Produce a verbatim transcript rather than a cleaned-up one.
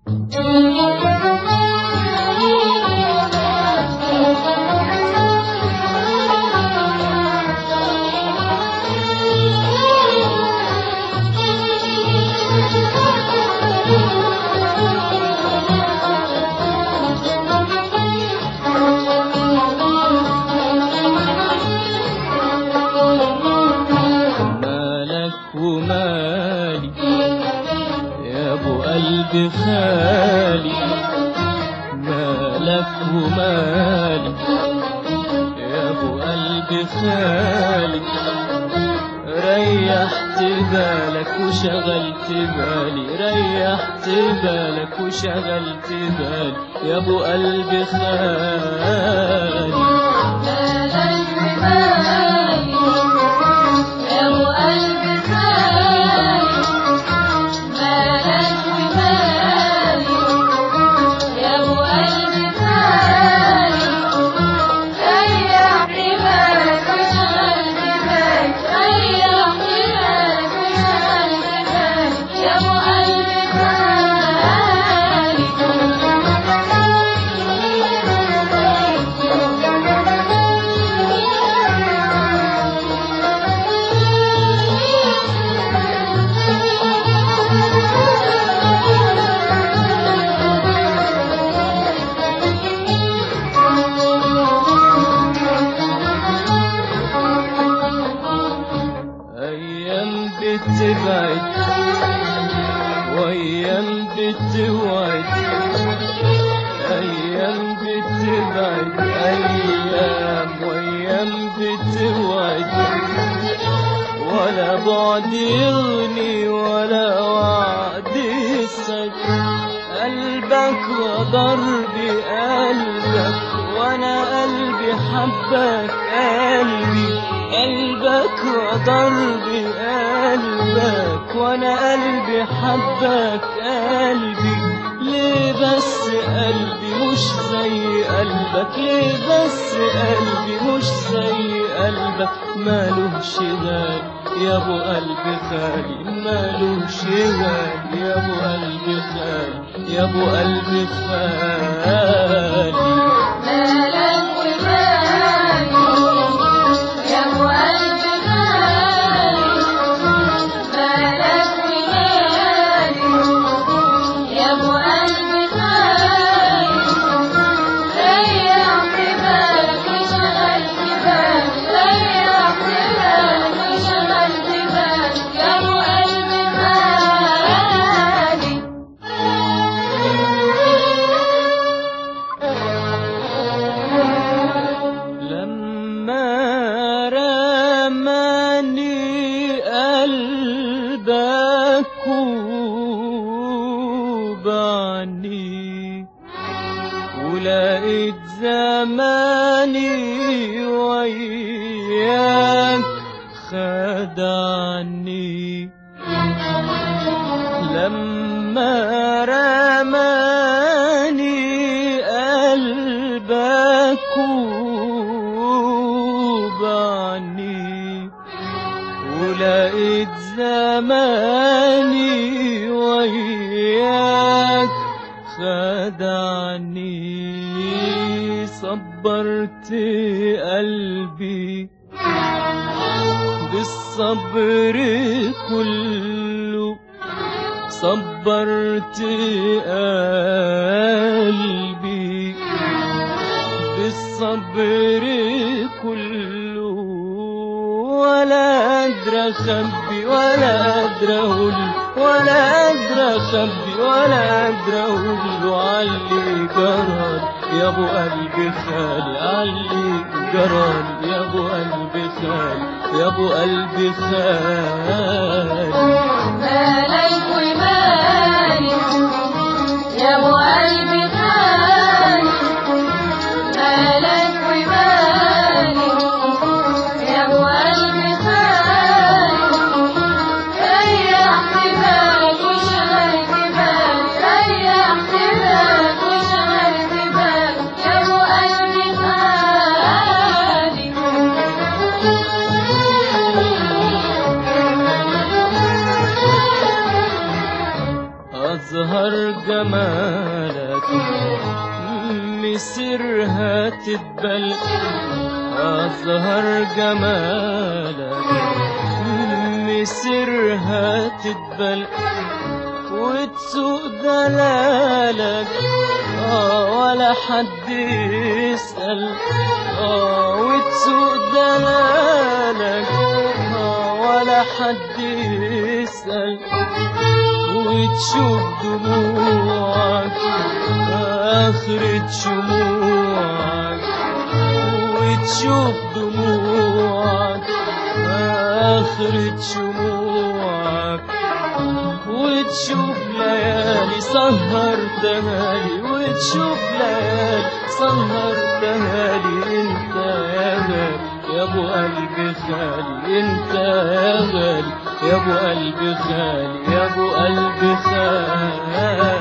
قلبي خالي مالك ومالي يا ابو قلبي خالي ريحت بالك وشغلت بالي ريحت بالك وشغلت بالي يا ابو قلبي خالي بتبعد وايام بتوعد ايام بتبعد ايام وايام بتوعد ولا بعد يغني ولا وعد يسعد قلبك وضرب قلبك وانا قلبي حبك قلبي قلبك وضرب قلبك وانا قلبي حبك قلبي ليه بس قلبي مش زي قلبك ليه بس قلبي مش زي قلبك مالوش غالي يا ابو قلبي خالي مالوش غالي يا ابو قلبي خالي يا ابو قلبي خالي مالك ومالي يا ابو قلبي خالي مالك ومالي يا ابو قلبي خالي ريح بالك وشغلت بالك ريح بالك وشغلت بالك يا ابو قلبي خالي لما رماني قلبك وبعني ولقيت زماني وياك خدعني لما رماني قلبك وبعني ولقيت زماني وياك خدعني صبرت قلبي بالصبر كله صبرت قلبي بالصبر كله ولا قادر اخبي ولا قادر اقول ولا قادر اخبي ولا قادر اقول علي جرالي يا ابو قلبي خالي علي جرالي يا ابو قلبي خالي يا ابو قلبي خالي مالك ومالي يا ابو قلبي خالي مالك ومالي يا ابو قلبي خالي ريح بالك وشغلت بالك ريح بالك وشغلت بالك يا ابو قلبي خالي أظهر جمالك مسيرها تتبل، أظهر جمالك مسيرها تتبل، وتسوق دلالك آه ولا حد يسأل، آه وتسوق دلالك آه ولا حد يسأل، وتشوف دموعك آخرة شموعك، وتشوف دموعك آخرة شموعك، وتشوف ليالي سهرتها لي، وتشوف ليالي سهرتها لي. انت يا غالي يا ابو قلبي خالي، انت يا غالي يا ابو قلبي خالي، يا ابو قلبي خالي.